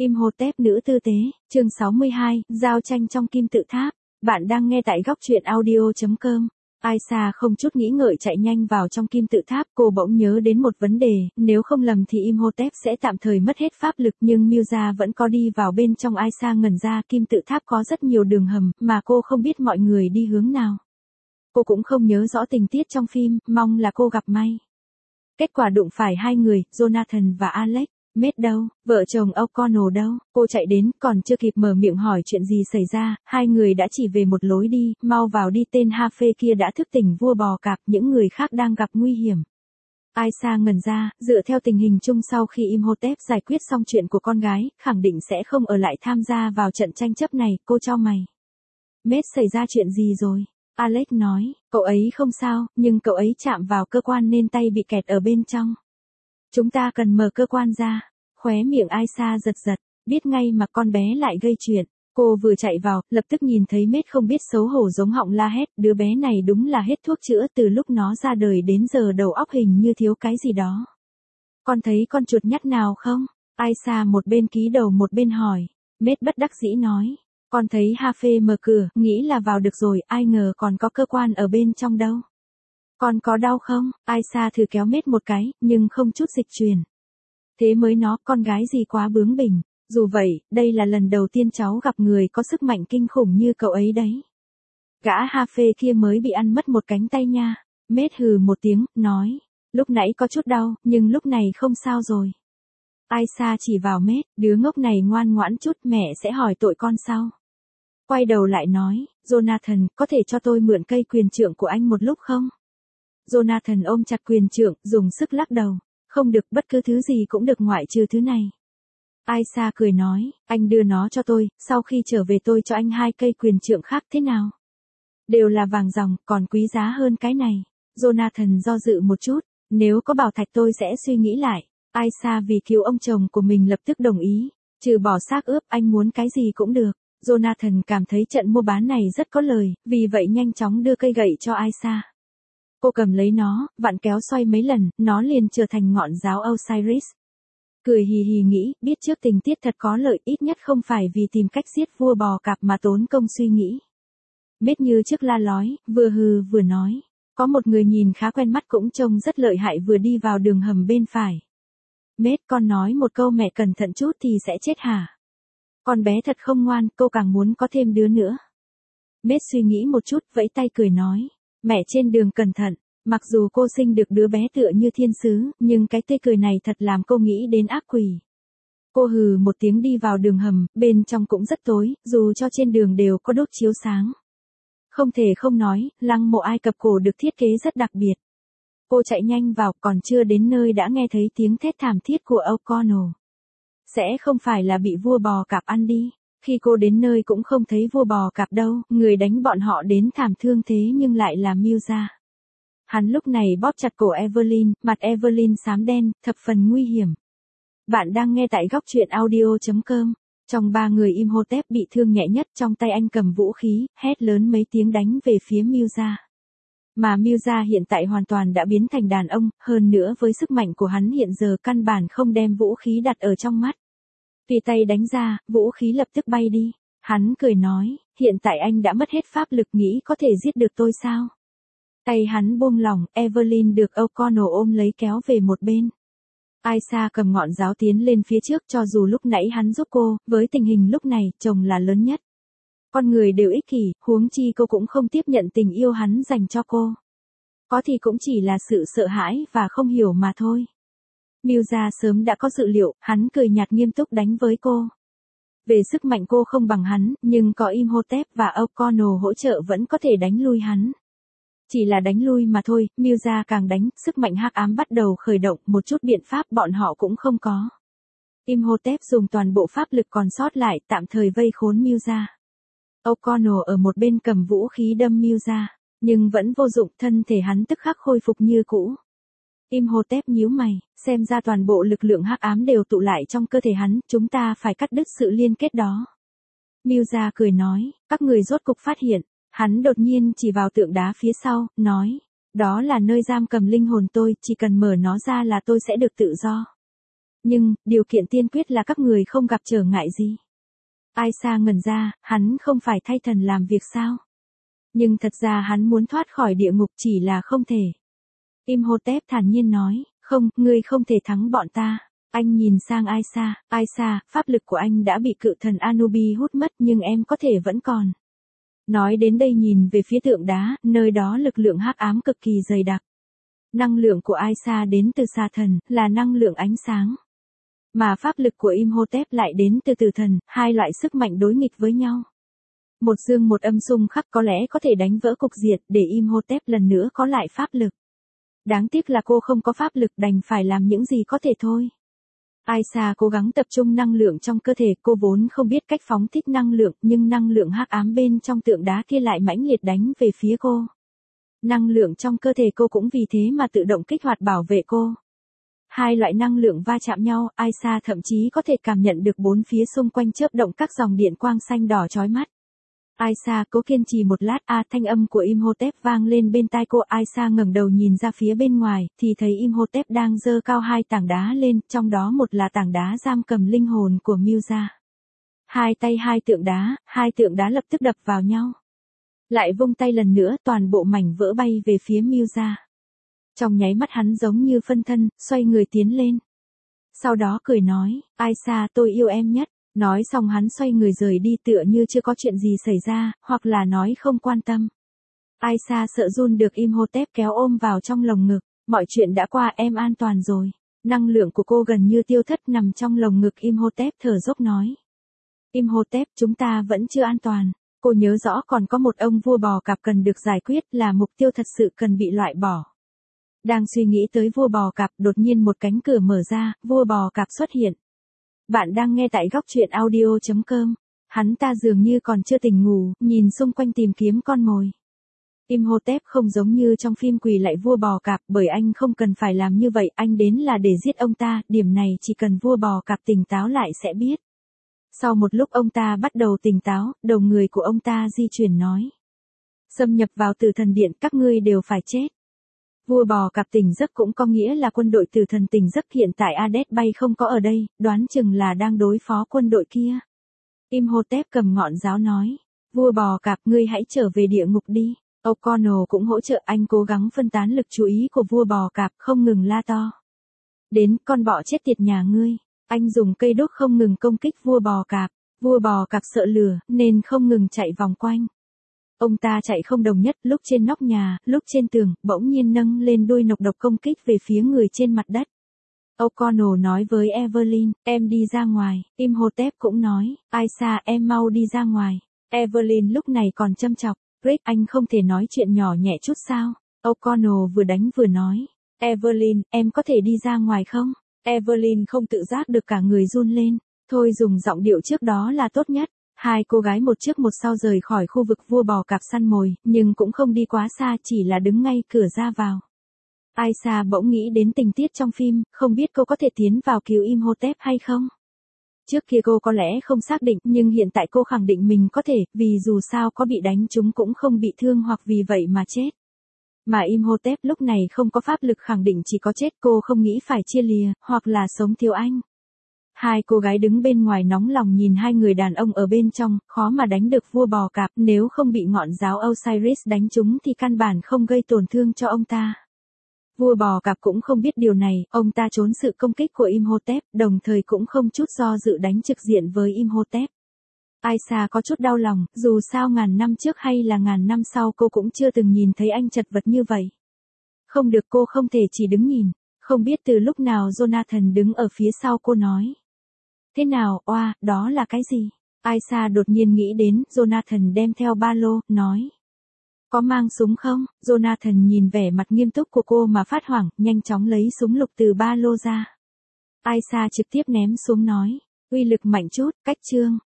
Imhotep nữ tư tế, chương 62, giao tranh trong kim tự tháp. Bạn đang nghe tại góc truyện audio.com. Aisha không chút nghĩ ngợi chạy nhanh vào trong kim tự tháp, cô bỗng nhớ đến một vấn đề, nếu không lầm thì Imhotep sẽ tạm thời mất hết pháp lực nhưng Musa vẫn có đi vào bên trong. Aisha ngẩn ra, kim tự tháp có rất nhiều đường hầm, mà cô không biết mọi người đi hướng nào. Cô cũng không nhớ rõ tình tiết trong phim, mong là cô gặp may. Kết quả đụng phải hai người, Jonathan và Alex. Mết đâu, vợ chồng O'Connell đâu, cô chạy đến, còn chưa kịp mở miệng hỏi chuyện gì xảy ra, hai người đã chỉ về một lối đi, mau vào đi. Tên Hafe kia đã thức tỉnh vua bò cạp, những người khác đang gặp nguy hiểm. Aisha ngẩn ra, dựa theo tình hình chung sau khi Imhotep giải quyết xong chuyện của con gái, khẳng định sẽ không ở lại tham gia vào trận tranh chấp này, cô chau mày. Mết xảy ra chuyện gì rồi? Alex nói, cậu ấy không sao, nhưng cậu ấy chạm vào cơ quan nên tay bị kẹt ở bên trong. Chúng ta cần mở cơ quan ra. Khóe miệng Aisha giật giật, biết ngay mà con bé lại gây chuyện. Cô vừa chạy vào, lập tức nhìn thấy Mết không biết xấu hổ giống họng la hét, đứa bé này đúng là hết thuốc chữa, từ lúc nó ra đời đến giờ đầu óc hình như thiếu cái gì đó. Con thấy con chuột nhắt nào không? Aisha một bên ký đầu một bên hỏi. Mết bất đắc dĩ nói, con thấy Hafe mở cửa, nghĩ là vào được rồi, ai ngờ còn có cơ quan ở bên trong đâu. Con có đau không? Aisha thử kéo Mết một cái, nhưng không chút dịch chuyển. Thế mới nó, con gái gì quá bướng bỉnh. Dù vậy, đây là lần đầu tiên cháu gặp người có sức mạnh kinh khủng như cậu ấy đấy. Gã Hafe kia mới bị ăn mất một cánh tay nha. Mết hừ một tiếng, nói. Lúc nãy có chút đau, nhưng lúc này không sao rồi. Aisha chỉ vào Mết, đứa ngốc này ngoan ngoãn chút, mẹ sẽ hỏi tội con sau. Quay đầu lại nói, Jonathan, có thể cho tôi mượn cây quyền trượng của anh một lúc không? Jonathan ôm chặt quyền trượng, dùng sức lắc đầu. Không được, bất cứ thứ gì cũng được ngoại trừ thứ này. Aisha cười nói, anh đưa nó cho tôi, sau khi trở về tôi cho anh hai cây quyền trượng khác, thế nào? Đều là vàng ròng, còn quý giá hơn cái này. Jonathan do dự một chút, nếu có bảo thạch tôi sẽ suy nghĩ lại. Aisha vì cứu ông chồng của mình lập tức đồng ý, trừ bỏ xác ướp, anh muốn cái gì cũng được. Jonathan cảm thấy trận mua bán này rất có lời, vì vậy nhanh chóng đưa cây gậy cho Aisha. Cô cầm lấy nó, vặn kéo xoay mấy lần, nó liền trở thành ngọn giáo Osiris. Cười hì hì nghĩ, biết trước tình tiết thật có lợi, ít nhất không phải vì tìm cách giết vua bò cạp mà tốn công suy nghĩ. Mết như trước la lói, vừa hừ vừa nói. Có một người nhìn khá quen mắt cũng trông rất lợi hại vừa đi vào đường hầm bên phải. Mết, con nói một câu mẹ cẩn thận chút thì sẽ chết hả? Con bé thật không ngoan, cô càng muốn có thêm đứa nữa. Mết suy nghĩ một chút, vẫy tay cười nói. Mẹ trên đường cẩn thận, mặc dù cô sinh được đứa bé tựa như thiên sứ, nhưng cái tê cười này thật làm cô nghĩ đến ác quỷ. Cô hừ một tiếng đi vào đường hầm, bên trong cũng rất tối, dù cho trên đường đều có đốt chiếu sáng. Không thể không nói, lăng mộ Ai Cập cổ được thiết kế rất đặc biệt. Cô chạy nhanh vào, còn chưa đến nơi đã nghe thấy tiếng thét thảm thiết của O'Connell. Sẽ không phải là bị vua bò cạp ăn đi. Khi cô đến nơi cũng không thấy vua bò cạp đâu, người đánh bọn họ đến thảm thương thế nhưng lại là Musa. Hắn lúc này bóp chặt cổ Evelyn, mặt Evelyn xám đen, thập phần nguy hiểm. Bạn đang nghe tại góc truyện audio.com. Trong ba người Imhotep bị thương nhẹ nhất, trong tay anh cầm vũ khí, hét lớn mấy tiếng đánh về phía Musa. Mà Musa hiện tại hoàn toàn đã biến thành đàn ông, hơn nữa với sức mạnh của hắn hiện giờ căn bản không đem vũ khí đặt ở trong mắt. Tùy tay đánh ra, vũ khí lập tức bay đi. Hắn cười nói, hiện tại anh đã mất hết pháp lực, nghĩ có thể giết được tôi sao? Tay hắn buông lỏng, Evelyn được O'Connell ôm lấy kéo về một bên. Aisha cầm ngọn giáo tiến lên phía trước, cho dù lúc nãy hắn giúp cô, với tình hình lúc này, chồng là lớn nhất. Con người đều ích kỷ, huống chi cô cũng không tiếp nhận tình yêu hắn dành cho cô. Có thì cũng chỉ là sự sợ hãi và không hiểu mà thôi. Musa sớm đã có dự liệu, hắn cười nhạt nghiêm túc đánh với cô. Về sức mạnh cô không bằng hắn, nhưng có Imhotep và O'Connell hỗ trợ vẫn có thể đánh lui hắn. Chỉ là đánh lui mà thôi, Musa càng đánh, sức mạnh hắc ám bắt đầu khởi động, một chút biện pháp bọn họ cũng không có. Imhotep dùng toàn bộ pháp lực còn sót lại, tạm thời vây khốn Musa. O'Connell ở một bên cầm vũ khí đâm Musa, nhưng vẫn vô dụng, thân thể hắn tức khắc khôi phục như cũ. Imhotep nhíu mày, xem ra toàn bộ lực lượng hắc ám đều tụ lại trong cơ thể hắn, chúng ta phải cắt đứt sự liên kết đó. Musa cười nói, các người rốt cục phát hiện, hắn đột nhiên chỉ vào tượng đá phía sau, nói, đó là nơi giam cầm linh hồn tôi, chỉ cần mở nó ra là tôi sẽ được tự do. Nhưng, điều kiện tiên quyết là các người không gặp trở ngại gì. Aisha ngẩn ra, hắn không phải thay thần làm việc sao? Nhưng thật ra hắn muốn thoát khỏi địa ngục chỉ là không thể. Imhotep thản nhiên nói, không, ngươi không thể thắng bọn ta. Anh nhìn sang Aisha, Aisha, pháp lực của anh đã bị cự thần Anubi hút mất nhưng em có thể vẫn còn. Nói đến đây nhìn về phía tượng đá, nơi đó lực lượng hắc ám cực kỳ dày đặc. Năng lượng của Aisha đến từ sa thần, là năng lượng ánh sáng. Mà pháp lực của Imhotep lại đến từ tử thần, hai loại sức mạnh đối nghịch với nhau. Một dương một âm xung khắc có lẽ có thể đánh vỡ cục diệt để Imhotep lần nữa có lại pháp lực. Đáng tiếc là cô không có pháp lực đành phải làm những gì có thể thôi. Aisha cố gắng tập trung năng lượng trong cơ thể, cô vốn không biết cách phóng thích năng lượng nhưng năng lượng hắc ám bên trong tượng đá kia lại mãnh liệt đánh về phía cô. Năng lượng trong cơ thể cô cũng vì thế mà tự động kích hoạt bảo vệ cô. Hai loại năng lượng va chạm nhau, Aisha thậm chí có thể cảm nhận được bốn phía xung quanh chớp động các dòng điện quang xanh đỏ chói mắt. Aisha cố kiên trì một lát, thanh âm của Imhotep vang lên bên tai cô. Aisha ngẩng đầu nhìn ra phía bên ngoài, thì thấy Imhotep đang giơ cao hai tảng đá lên, trong đó một là tảng đá giam cầm linh hồn của Musa. Hai tay hai tượng đá lập tức đập vào nhau. Lại vung tay lần nữa, toàn bộ mảnh vỡ bay về phía Musa. Trong nháy mắt hắn giống như phân thân, xoay người tiến lên. Sau đó cười nói, Aisha tôi yêu em nhất. Nói xong hắn xoay người rời đi tựa như chưa có chuyện gì xảy ra, hoặc là nói không quan tâm. Aisha sợ run được Imhotep kéo ôm vào trong lồng ngực. Mọi chuyện đã qua, em an toàn rồi. Năng lượng của cô gần như tiêu thất nằm trong lồng ngực Imhotep thở dốc nói. Imhotep, chúng ta vẫn chưa an toàn. Cô nhớ rõ còn có một ông vua bò cạp cần được giải quyết, là mục tiêu thật sự cần bị loại bỏ. Đang suy nghĩ tới vua bò cạp, đột nhiên một cánh cửa mở ra, vua bò cạp xuất hiện. Bạn đang nghe tại góc truyện audio.com. Hắn ta dường như còn chưa tỉnh ngủ, nhìn xung quanh tìm kiếm con mồi. Imhotep không giống như trong phim quỳ lạy vua bò cạp, bởi anh không cần phải làm như vậy, anh đến là để giết ông ta, điểm này chỉ cần vua bò cạp tỉnh táo lại sẽ biết. Sau một lúc ông ta bắt đầu tỉnh táo, đầu người của ông ta di chuyển nói. Xâm nhập vào tử thần điện, các ngươi đều phải chết. Vua bò cạp tỉnh giấc cũng có nghĩa là quân đội tử thần tỉnh giấc, hiện tại Hades bay không có ở đây, đoán chừng là đang đối phó quân đội kia. Imhotep cầm ngọn giáo nói, vua bò cạp ngươi hãy trở về địa ngục đi. O'Connell cũng hỗ trợ, anh cố gắng phân tán lực chú ý của vua bò cạp, không ngừng la to. Đến, con bọ chết tiệt nhà ngươi. Anh dùng cây đốt không ngừng công kích vua bò cạp. Vua bò cạp sợ lửa, nên không ngừng chạy vòng quanh. Ông ta chạy không đồng nhất, lúc trên nóc nhà, lúc trên tường, bỗng nhiên nâng lên đuôi nọc độc công kích về phía người trên mặt đất. O'Connell nói với Evelyn, em đi ra ngoài. Imhotep cũng nói, Aisha em mau đi ra ngoài. Evelyn lúc này còn châm chọc, Greg anh không thể nói chuyện nhỏ nhẹ chút sao? O'Connell vừa đánh vừa nói, Evelyn, em có thể đi ra ngoài không? Evelyn không tự giác được cả người run lên, thôi dùng giọng điệu trước đó là tốt nhất. Hai cô gái một trước một sau rời khỏi khu vực vua bò cạp săn mồi, nhưng cũng không đi quá xa, chỉ là đứng ngay cửa ra vào. Aisha bỗng nghĩ đến tình tiết trong phim, không biết cô có thể tiến vào cứu Imhotep hay không? Trước kia cô có lẽ không xác định, nhưng hiện tại cô khẳng định mình có thể, vì dù sao có bị đánh chúng cũng không bị thương hoặc vì vậy mà chết. Mà Imhotep lúc này không có pháp lực, khẳng định chỉ có chết, cô không nghĩ phải chia lìa, hoặc là sống thiếu anh. Hai cô gái đứng bên ngoài nóng lòng nhìn hai người đàn ông ở bên trong, khó mà đánh được vua bò cạp, nếu không bị ngọn giáo Osiris đánh trúng thì căn bản không gây tổn thương cho ông ta. Vua bò cạp cũng không biết điều này, ông ta trốn sự công kích của Imhotep, đồng thời cũng không chút do dự đánh trực diện với Imhotep. Aisha có chút đau lòng, dù sao ngàn năm trước hay là ngàn năm sau cô cũng chưa từng nhìn thấy anh chật vật như vậy. Không được, cô không thể chỉ đứng nhìn. Không biết từ lúc nào Jonathan đứng ở phía sau cô nói. Thế nào, oa, đó là cái gì? Aisha đột nhiên nghĩ đến, Jonathan đem theo ba lô, nói. Có mang súng không? Jonathan nhìn vẻ mặt nghiêm túc của cô mà phát hoảng, nhanh chóng lấy súng lục từ ba lô ra. Aisha trực tiếp ném xuống nói. Uy lực mạnh chút, cách chương.